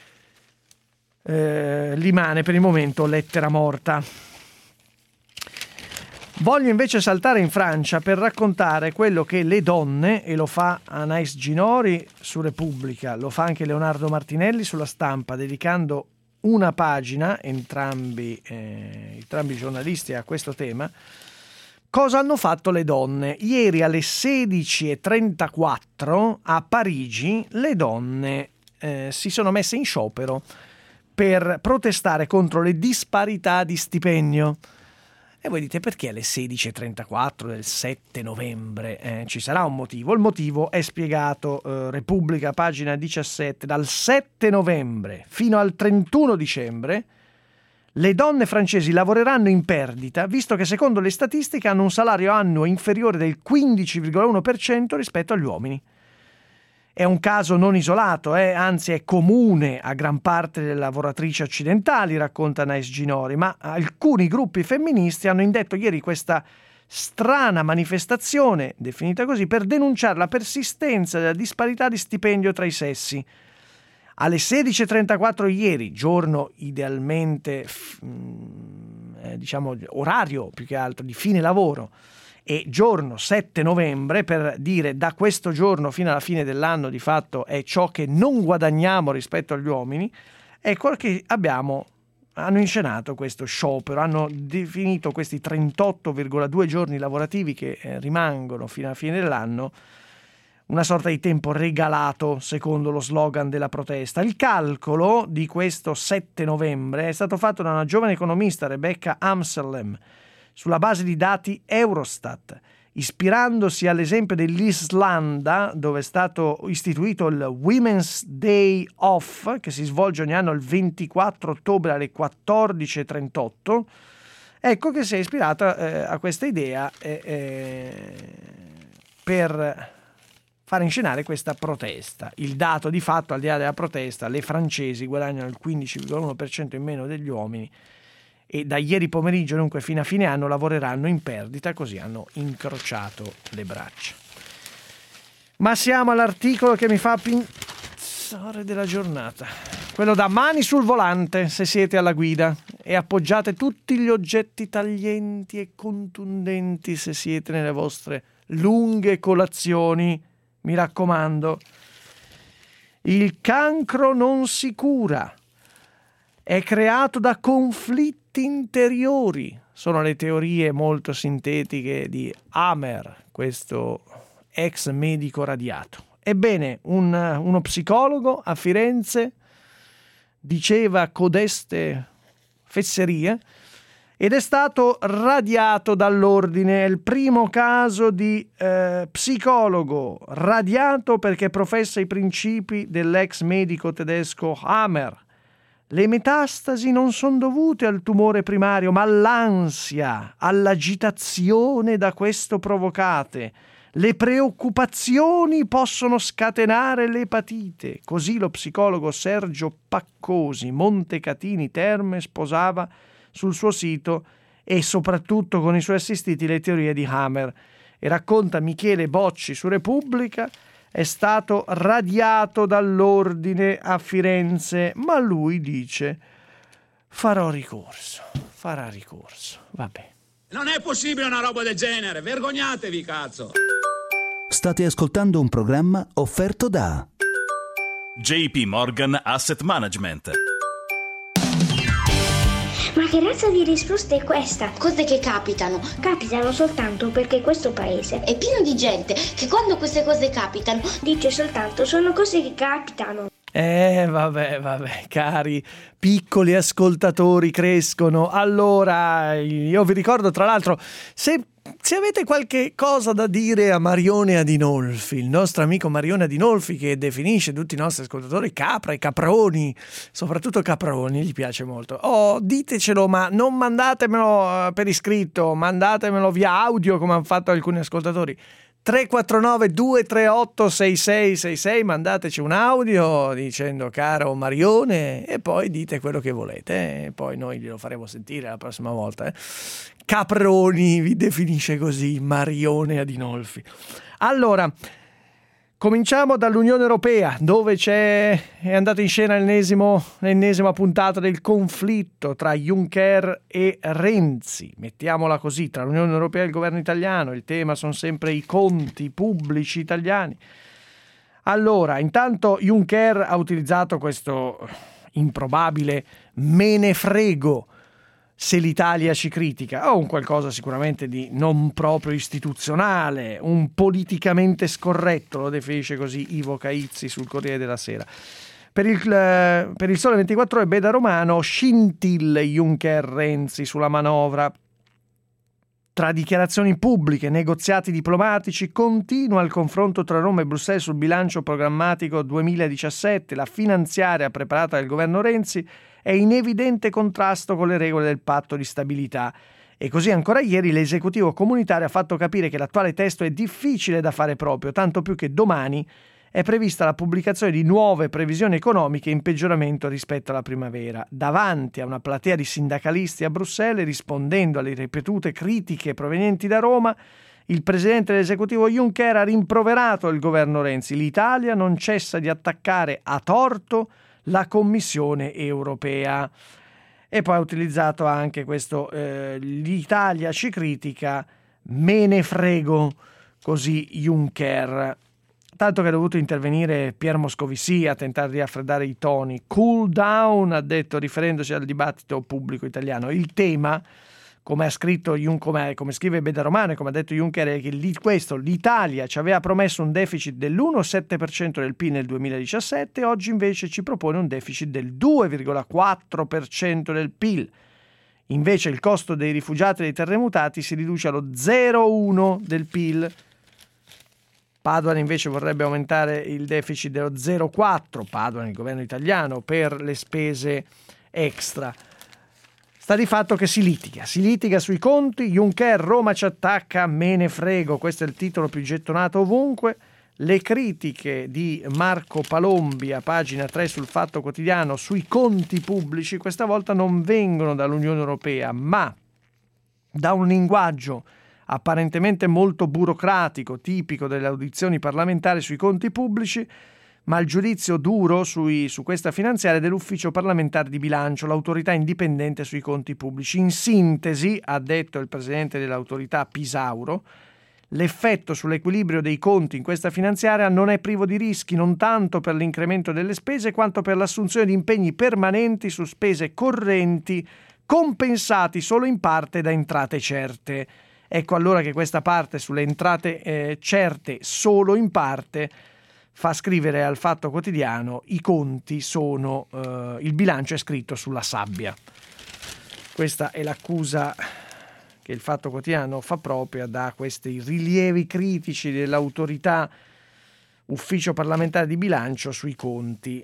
eh, rimane per il momento lettera morta. Voglio invece saltare in Francia per raccontare quello che le donne, e lo fa Anais Ginori su Repubblica, lo fa anche Leonardo Martinelli sulla Stampa, dedicando una pagina, entrambi, eh, entrambi giornalisti, a questo tema. Cosa hanno fatto le donne? Ieri alle sedici e trentaquattro a Parigi le donne eh, si sono messe in sciopero per protestare contro le disparità di stipendio. E voi dite, perché alle sedici e trentaquattro del sette novembre? Eh, ci sarà un motivo. Il motivo è spiegato, eh, Repubblica, pagina diciassette. Dal sette novembre fino al trentuno dicembre le donne francesi lavoreranno in perdita, visto che secondo le statistiche hanno un salario annuo inferiore del quindici virgola uno per cento rispetto agli uomini. È un caso non isolato, eh? Anzi è comune a gran parte delle lavoratrici occidentali, racconta Anais Ginori, ma alcuni gruppi femministi hanno indetto ieri questa strana manifestazione, definita così, per denunciare la persistenza della disparità di stipendio tra i sessi. Alle sedici e trentaquattro ieri, giorno idealmente, eh, diciamo, orario più che altro di fine lavoro, e giorno sette novembre, per dire da questo giorno fino alla fine dell'anno di fatto è ciò che non guadagniamo rispetto agli uomini, ecco che abbiamo, hanno inscenato questo sciopero, hanno definito questi trentotto virgola due giorni lavorativi che eh, rimangono fino alla fine dell'anno una sorta di tempo regalato, secondo lo slogan della protesta. Il calcolo di questo sette novembre è stato fatto da una giovane economista, Rebecca Amselem, sulla base di dati Eurostat, ispirandosi all'esempio dell'Islanda, dove è stato istituito il Women's Day Off, che si svolge ogni anno il ventiquattro ottobre alle quattordici e trentotto. Ecco che si è ispirata eh, a questa idea eh, eh, per fare inscenare questa protesta. Il dato di fatto, al di là della protesta, le francesi guadagnano il quindici virgola uno per cento in meno degli uomini, e da ieri pomeriggio, dunque fino a fine anno, lavoreranno in perdita, così hanno incrociato le braccia. Ma siamo all'articolo che mi fa pensare della giornata, quello da mani sul volante se siete alla guida, e appoggiate tutti gli oggetti taglienti e contundenti se siete nelle vostre lunghe colazioni, mi raccomando. Il cancro non si cura, è creato da conflitti interiori. Sono le teorie molto sintetiche di Hammer, questo ex medico radiato. Ebbene, un, uno psicologo a Firenze diceva codeste fesserie ed è stato radiato dall'ordine. È il primo caso di eh, psicologo radiato perché professa i principi dell'ex medico tedesco Hammer. Le metastasi non sono dovute al tumore primario, ma all'ansia, all'agitazione da questo provocate. Le preoccupazioni possono scatenare l'epatite. Così lo psicologo Sergio Paccosi, Montecatini Terme, sposava sul suo sito e soprattutto con i suoi assistiti le teorie di Hammer. E racconta Michele Bocci su Repubblica: è stato radiato dall'ordine a Firenze, ma lui dice farò ricorso, farà ricorso. Vabbè. Non è possibile una roba del genere, vergognatevi, cazzo! State ascoltando un programma offerto da J P Morgan Asset Management. Ma che razza di risposta è questa? Cose che capitano. Capitano soltanto perché questo paese è pieno di gente che quando queste cose capitano dice soltanto sono cose che capitano. Eh vabbè, vabbè, cari piccoli ascoltatori crescono. Allora, io vi ricordo tra l'altro, se, se avete qualche cosa da dire a Marione Adinolfi, il nostro amico Marione Adinolfi che definisce tutti i nostri ascoltatori capra e caproni, soprattutto caproni, gli piace molto. Oh, ditecelo, ma non mandatemelo per iscritto, mandatemelo via audio come hanno fatto alcuni ascoltatori. tre quattro nove due tre otto sei sei sei sei, mandateci un audio dicendo caro Marione e poi dite quello che volete e poi noi glielo faremo sentire la prossima volta. eh. Caproni vi definisce così Marione Adinolfi. Allora, cominciamo dall'Unione Europea, dove c'è, è andato in scena l'ennesimo, l'ennesima puntata del conflitto tra Juncker e Renzi. Mettiamola così, tra l'Unione Europea e il governo italiano. Il tema sono sempre i conti pubblici italiani. Allora, intanto Juncker ha utilizzato questo improbabile me ne frego se l'Italia ci critica, o un qualcosa sicuramente di non proprio istituzionale, un politicamente scorretto, lo definisce così Ivo Caizzi sul Corriere della Sera. Per il, per il Sole ventiquattro Ore, Beda Romano, scintille Juncker Renzi sulla manovra. Tra dichiarazioni pubbliche, negoziati diplomatici, continua il confronto tra Roma e Bruxelles sul bilancio programmatico duemiladiciassette. La finanziaria preparata dal governo Renzi è in evidente contrasto con le regole del patto di stabilità. E così ancora ieri l'esecutivo comunitario ha fatto capire che l'attuale testo è difficile da fare proprio, tanto più che domani è prevista la pubblicazione di nuove previsioni economiche in peggioramento rispetto alla primavera. Davanti a una platea di sindacalisti a Bruxelles, rispondendo alle ripetute critiche provenienti da Roma, il presidente dell'esecutivo Juncker ha rimproverato il governo Renzi. L'Italia non cessa di attaccare a torto la Commissione europea. E poi ha utilizzato anche questo eh, l'Italia ci critica, me ne frego, così Juncker. Tanto che è dovuto intervenire Pier Moscovici a tentare di raffreddare i toni. Cool down, ha detto, riferendosi al dibattito pubblico italiano. Il tema, come ha scritto, come, come scrive Beda Romano e come ha detto Juncker, è che lì, questo, l'Italia ci aveva promesso un deficit dell'uno virgola sette per cento del P I L nel duemiladiciassette, oggi invece ci propone un deficit del due virgola quattro per cento del P I L. Invece il costo dei rifugiati e dei terremotati si riduce allo zero virgola uno per cento del P I L. Padoan invece vorrebbe aumentare il deficit dello zero virgola quattro, Padoan, il governo italiano, per le spese extra. Sta di fatto che si litiga, si litiga sui conti. Juncker, Roma ci attacca, me ne frego, questo è il titolo più gettonato ovunque. Le critiche di Marco Palombi a pagina tre sul Fatto Quotidiano sui conti pubblici questa volta non vengono dall'Unione Europea, ma da un linguaggio apparentemente molto burocratico, tipico delle audizioni parlamentari sui conti pubblici, ma il giudizio duro sui, su questa finanziaria dell'Ufficio parlamentare di bilancio, l'autorità indipendente sui conti pubblici. In sintesi, ha detto il presidente dell'autorità Pisauro, l'effetto sull'equilibrio dei conti in questa finanziaria non è privo di rischi, non tanto per l'incremento delle spese quanto per l'assunzione di impegni permanenti su spese correnti compensati solo in parte da entrate certe. Ecco allora che questa parte sulle entrate eh, certe solo in parte fa scrivere al Fatto Quotidiano i conti sono, eh, il bilancio è scritto sulla sabbia. Questa è l'accusa che il Fatto Quotidiano fa propria da questi rilievi critici dell'autorità Ufficio parlamentare di bilancio sui conti.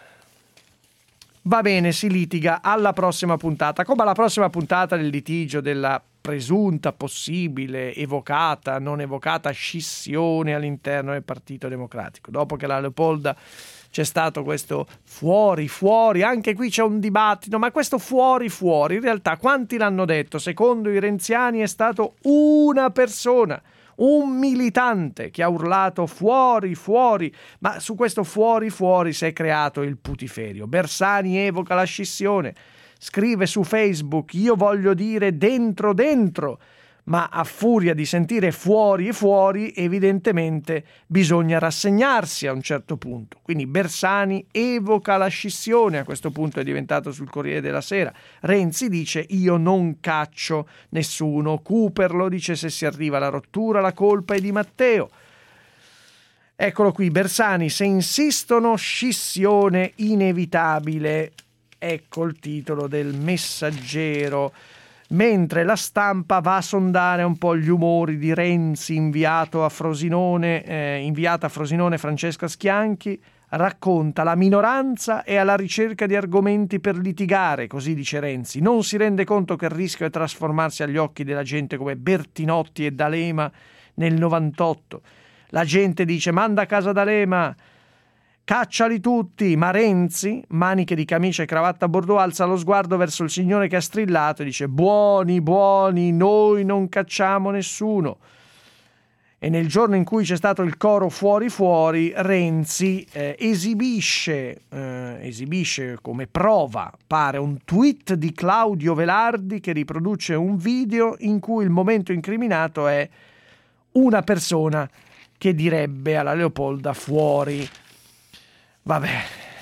Va bene, si litiga alla prossima puntata, come alla prossima puntata del litigio della presunta, possibile, evocata, non evocata scissione all'interno del Partito Democratico. Dopo che la Leopolda c'è stato questo fuori, fuori, anche qui c'è un dibattito, ma questo fuori, fuori, in realtà quanti l'hanno detto? Secondo i renziani è stato una persona, un militante che ha urlato fuori, fuori, ma su questo fuori, fuori si è creato il putiferio. Bersani evoca la scissione, scrive su Facebook io voglio dire dentro, dentro, ma a furia di sentire fuori e fuori evidentemente bisogna rassegnarsi a un certo punto. Quindi Bersani evoca la scissione, a questo punto è diventato sul Corriere della Sera. Renzi dice io non caccio nessuno, Cooperlo dice se si arriva alla rottura la colpa è di Matteo. Eccolo qui, Bersani, se insistono scissione inevitabile, ecco il titolo del Messaggero. Mentre la Stampa va a sondare un po' gli umori di Renzi, inviato a Frosinone, eh, inviata a Frosinone Francesca Schianchi, racconta la minoranza è alla ricerca di argomenti per litigare, così dice Renzi. Non si rende conto che il rischio è trasformarsi agli occhi della gente come Bertinotti e D'Alema nel novantotto. La gente dice manda a casa D'Alema, cacciali tutti, ma Renzi, maniche di camicia e cravatta bordeaux, alza lo sguardo verso il signore che ha strillato e dice buoni, buoni, noi non cacciamo nessuno. E nel giorno in cui c'è stato il coro fuori fuori, Renzi eh, esibisce, eh, esibisce come prova, pare, un tweet di Claudio Velardi che riproduce un video in cui il momento incriminato è una persona che direbbe alla Leopolda fuori. Vabbè,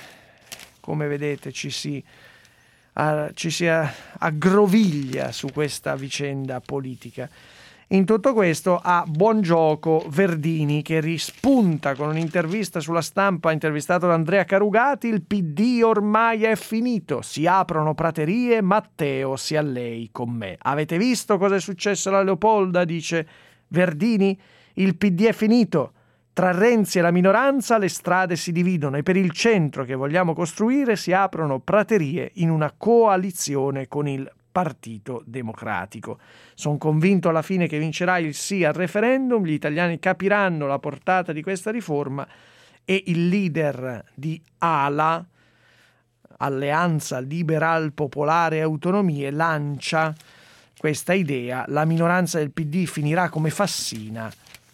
come vedete ci si, uh, ci si aggroviglia su questa vicenda politica. In tutto questo ha buon gioco Verdini che rispunta con un'intervista sulla Stampa, intervistato da Andrea Carugati, il P D ormai è finito, si aprono praterie, Matteo si allei con me. Avete visto cosa è successo alla Leopolda, dice Verdini, il P D è finito. Tra Renzi e la minoranza le strade si dividono e per il centro che vogliamo costruire si aprono praterie in una coalizione con il Partito Democratico. Sono convinto alla fine che vincerà il sì al referendum, gli italiani capiranno la portata di questa riforma e il leader di A L A, Alleanza Liberal Popolare Autonomie, lancia questa idea: la minoranza del P D finirà come Fassina,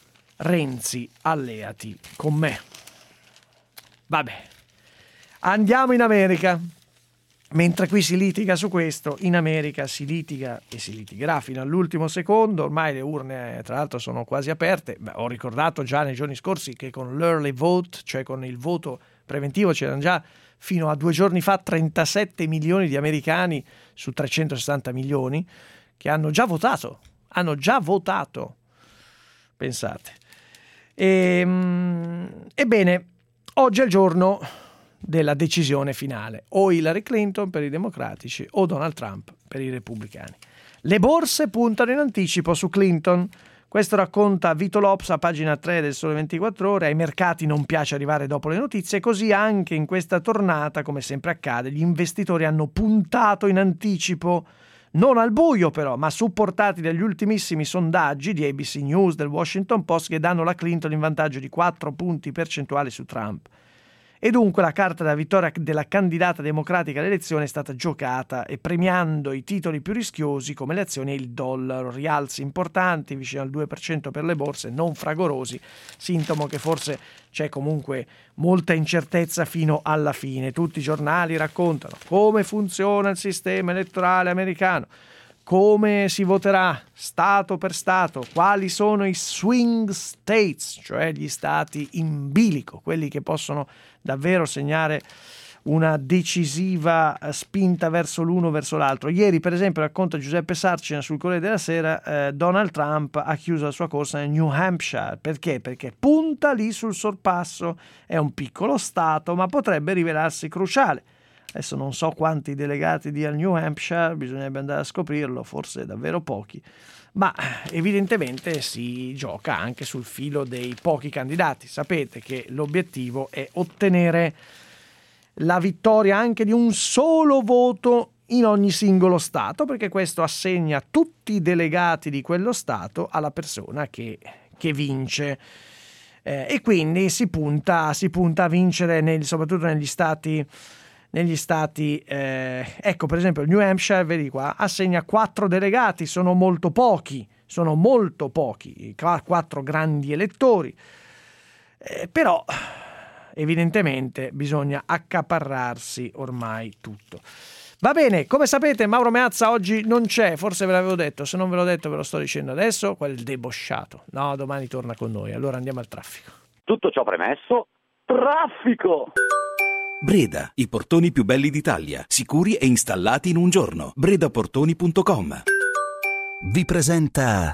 Renzi, alleati con me. Vabbè, andiamo in America. Mentre qui si litiga su questo, in America si litiga e si litigherà fino all'ultimo secondo. Ormai le urne, tra l'altro, sono quasi aperte. Beh, ho ricordato già nei giorni scorsi che con l'early vote, cioè con il voto preventivo, c'erano già fino a due giorni fa trentasette milioni di americani su trecentosessanta milioni che hanno già votato. Hanno già votato. Pensate. E, ebbene, oggi è il giorno della decisione finale, o Hillary Clinton per i democratici o Donald Trump per i repubblicani. Le borse puntano in anticipo su Clinton. Questo racconta Vito Lopes a pagina tre del Sole ventiquattro Ore. Ai mercati non piace arrivare dopo le notizie, così anche in questa tornata, come sempre accade, gli investitori hanno puntato in anticipo, non al buio però, ma supportati dagli ultimissimi sondaggi di A B C News, del Washington Post, che danno la Clinton in vantaggio di quattro punti percentuali su Trump. E dunque la carta della vittoria della candidata democratica alle elezioni è stata giocata e premiando i titoli più rischiosi come le azioni e il dollaro. Rialzi importanti vicino al due per cento per le borse, non fragorosi, sintomo che forse c'è comunque molta incertezza fino alla fine. Tutti i giornali raccontano come funziona il sistema elettorale americano, come si voterà stato per stato, quali sono i swing states, cioè gli stati in bilico, quelli che possono davvero segnare una decisiva spinta verso l'uno verso l'altro. Ieri, per esempio, racconta Giuseppe Sarcina sul Corriere della Sera, eh, Donald Trump ha chiuso la sua corsa nel New Hampshire. Perché? Perché punta lì sul sorpasso, è un piccolo stato ma potrebbe rivelarsi cruciale. Adesso non so quanti delegati dia il New Hampshire, bisognerebbe andare a scoprirlo, forse davvero pochi, ma evidentemente si gioca anche sul filo dei pochi candidati. Sapete che l'obiettivo è ottenere la vittoria anche di un solo voto in ogni singolo Stato, perché questo assegna tutti i delegati di quello Stato alla persona che, che vince. Eh, e quindi si punta, si punta a vincere nel, soprattutto negli stati, negli stati eh, ecco, per esempio il New Hampshire, vedi qua, assegna quattro delegati, sono molto pochi, sono molto pochi, quattro grandi elettori, eh, però evidentemente bisogna accaparrarsi ormai tutto. Va bene, come sapete Mauro Meazza oggi non c'è, forse ve l'avevo detto, se non ve l'ho detto ve lo sto dicendo adesso, quel debosciato. No, domani torna con noi, allora andiamo al traffico. Tutto ciò premesso, traffico! Breda, i portoni più belli d'Italia, sicuri e installati in un giorno. breda portoni punto com vi presenta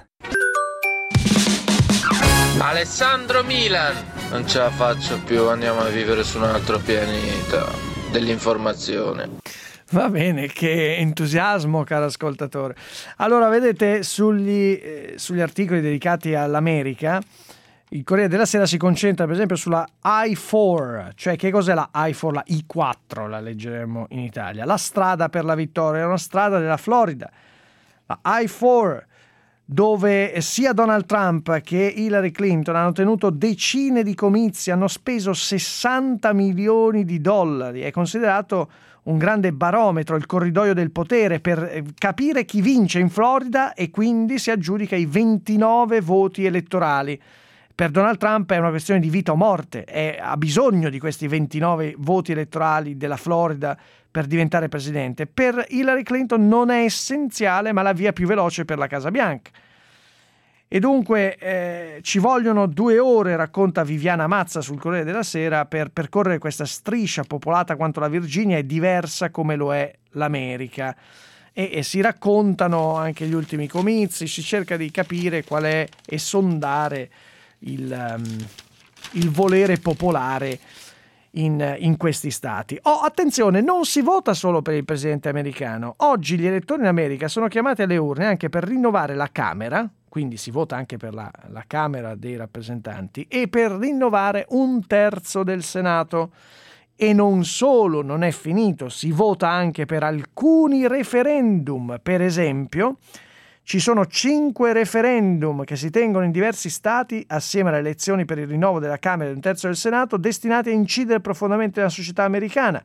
Alessandro Milan. Non ce la faccio più, andiamo a vivere su un altro pianeta dell'informazione. Va bene, che entusiasmo, caro ascoltatore. Allora, vedete, sugli, eh, sugli articoli dedicati all'America, il Corriere della Sera si concentra per esempio sulla I quattro, cioè che cos'è la I quattro? La I quattro la leggeremo in Italia. La strada per la vittoria, è una strada della Florida. La I quattro, dove sia Donald Trump che Hillary Clinton hanno tenuto decine di comizi, hanno speso sessanta milioni di dollari. È considerato un grande barometro, il corridoio del potere, per capire chi vince in Florida e quindi si aggiudica i ventinove voti elettorali. Per Donald Trump è una questione di vita o morte, è, ha bisogno di questi ventinove voti elettorali della Florida per diventare presidente. Per Hillary Clinton non è essenziale, ma la via più veloce per la Casa Bianca. E dunque eh, ci vogliono due ore, racconta Viviana Mazza sul Corriere della Sera, per percorrere questa striscia popolata quanto la Virginia e diversa come lo è l'America. E, e si raccontano anche gli ultimi comizi, si cerca di capire qual è e sondare il, um, il volere popolare in, in questi stati. Oh, attenzione, non si vota solo per il presidente americano. Oggi gli elettori in America sono chiamati alle urne anche per rinnovare la Camera, quindi si vota anche per la, la Camera dei rappresentanti, e per rinnovare un terzo del Senato. E non solo, non è finito, si vota anche per alcuni referendum. Per esempio, ci sono cinque referendum che si tengono in diversi stati assieme alle elezioni per il rinnovo della Camera e un terzo del Senato, destinati a incidere profondamente nella società americana.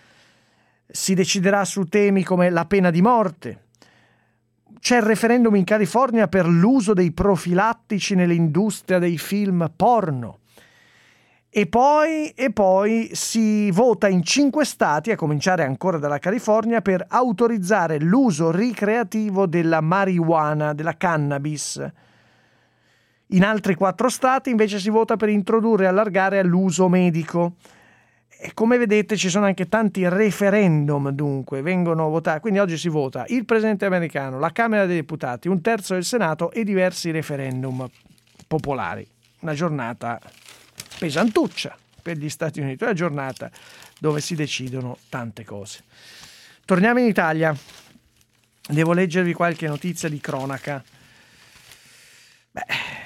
Si deciderà su temi come la pena di morte. C'è il referendum in California per l'uso dei profilattici nell'industria dei film porno. E poi, e poi si vota in cinque stati, a cominciare ancora dalla California, per autorizzare l'uso ricreativo della marijuana, della cannabis. In altri quattro stati invece si vota per introdurre e allargare l'uso medico. E come vedete ci sono anche tanti referendum, dunque, vengono votati. Quindi oggi si vota il presidente americano, la Camera dei Deputati, un terzo del Senato e diversi referendum popolari. Una giornata pesantuccia per gli Stati Uniti, una giornata dove si decidono tante cose. Torniamo in Italia. Devo leggervi qualche notizia di cronaca. Beh,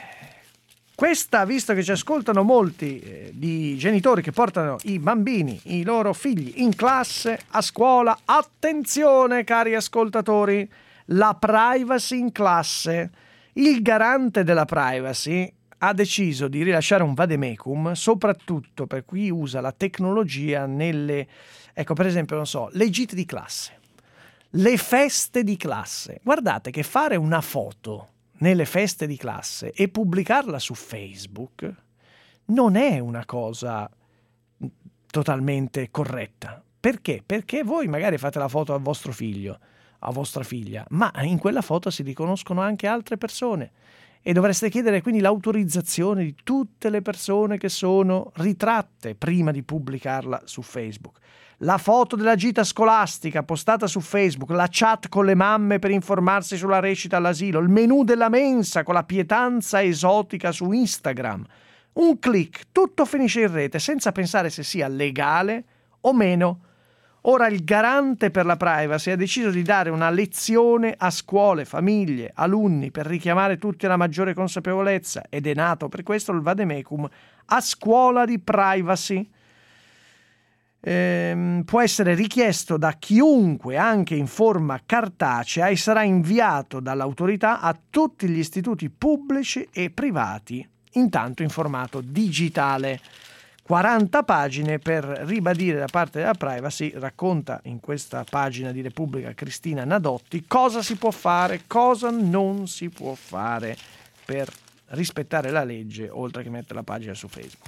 questa, visto che ci ascoltano molti eh, di genitori che portano i bambini, i loro figli in classe, a scuola, attenzione cari ascoltatori, la privacy in classe. Il garante della privacy ha deciso di rilasciare un vademecum soprattutto per chi usa la tecnologia nelle, ecco per esempio, non so, le gite di classe, le feste di classe. Guardate che fare una foto nelle feste di classe e pubblicarla su Facebook non è una cosa totalmente corretta. Perché? Perché voi magari fate la foto al vostro figlio, a vostra figlia, ma in quella foto si riconoscono anche altre persone. E dovreste chiedere quindi l'autorizzazione di tutte le persone che sono ritratte prima di pubblicarla su Facebook. La foto della gita scolastica postata su Facebook, la chat con le mamme per informarsi sulla recita all'asilo, il menù della mensa con la pietanza esotica su Instagram. Un click, tutto finisce in rete senza pensare se sia legale o meno. Ora il garante per la privacy ha deciso di dare una lezione a scuole, famiglie, alunni per richiamare tutti alla maggiore consapevolezza, ed è nato per questo il vademecum a scuola di privacy. Ehm, può essere richiesto da chiunque anche in forma cartacea e sarà inviato dall'autorità a tutti gli istituti pubblici e privati, intanto in formato digitale. quaranta pagine per ribadire da parte della privacy, racconta in questa pagina di Repubblica Cristina Nadotti cosa si può fare, cosa non si può fare per rispettare la legge, oltre che mettere la pagina su Facebook.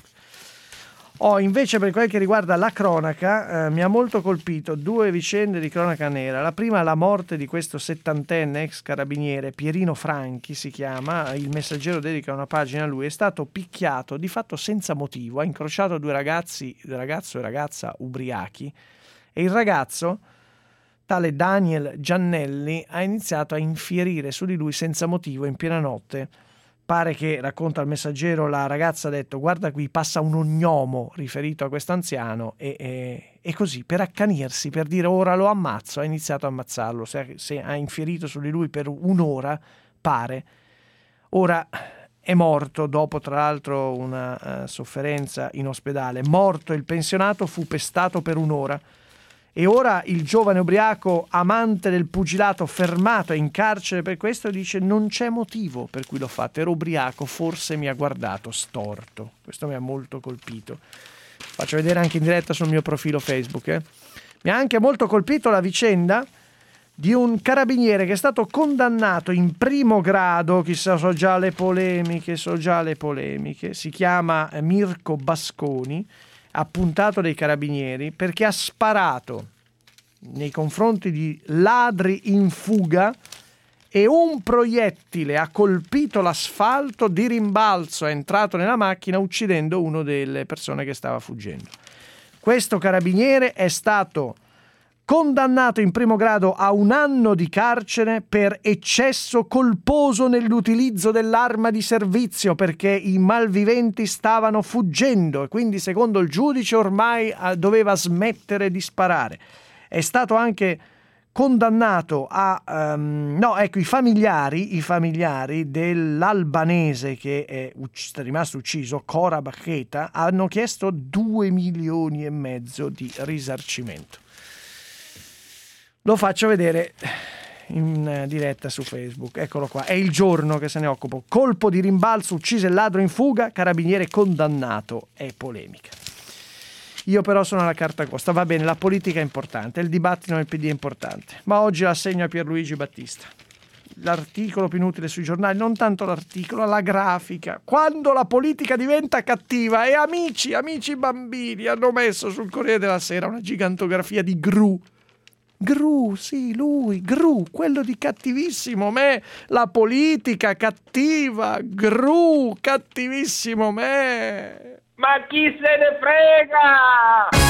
Oh, invece per quel che riguarda la cronaca, eh, mi ha molto colpito due vicende di cronaca nera. La prima, la morte di questo settantenne ex carabiniere, Pierino Franchi si chiama, il Messaggero dedica una pagina a lui, è stato picchiato di fatto senza motivo, ha incrociato due ragazzi, ragazzo e ragazza ubriachi, e il ragazzo, tale Daniel Giannelli, ha iniziato a infierire su di lui senza motivo in piena notte. Pare che, racconta il Messaggero, la ragazza ha detto: guarda qui passa un ognomo, riferito a questo anziano, e, e, e così per accanirsi, per dire ora lo ammazzo, ha iniziato a ammazzarlo. Se, se ha infierito su di lui per un'ora, pare. Ora è morto dopo tra l'altro una uh, sofferenza in ospedale. Morto il pensionato, fu pestato per un'ora. E ora il giovane ubriaco, amante del pugilato, fermato in carcere per questo, dice: non c'è motivo per cui l'ho fatto, ero ubriaco, forse mi ha guardato storto. Questo mi ha molto colpito. Faccio vedere anche in diretta sul mio profilo Facebook. Eh. Mi ha anche molto colpito la vicenda di un carabiniere che è stato condannato in primo grado, chissà, so già le polemiche, so già le polemiche, si chiama Mirko Basconi, appuntato dei carabinieri, perché ha sparato nei confronti di ladri in fuga e un proiettile ha colpito l'asfalto, di rimbalzo è entrato nella macchina uccidendo una delle persone che stava fuggendo. Questo carabiniere è stato condannato in primo grado a un anno di carcere per eccesso colposo nell'utilizzo dell'arma di servizio, perché i malviventi stavano fuggendo e quindi secondo il giudice ormai doveva smettere di sparare. È stato anche condannato a um, no ecco i familiari i familiari dell'albanese che è ucc- rimasto ucciso, Cora Baccheta, hanno chiesto due milioni e mezzo di risarcimento. Lo faccio vedere in diretta su Facebook. Eccolo qua, è Il Giorno che se ne occupa. Colpo di rimbalzo, uccise il ladro in fuga, carabiniere condannato. È polemica. Io però sono alla carta costa. Va bene, la politica è importante, il dibattito nel P D è importante, ma oggi l'assegno a Pierluigi Battista. L'articolo più inutile sui giornali, non tanto l'articolo, la grafica. Quando la politica diventa cattiva, e amici, amici bambini hanno messo sul Corriere della Sera una gigantografia di Gru. Gru, sì, lui, Gru, quello di Cattivissimo Me, la politica cattiva, Gru, Cattivissimo Me. Ma chi se ne frega?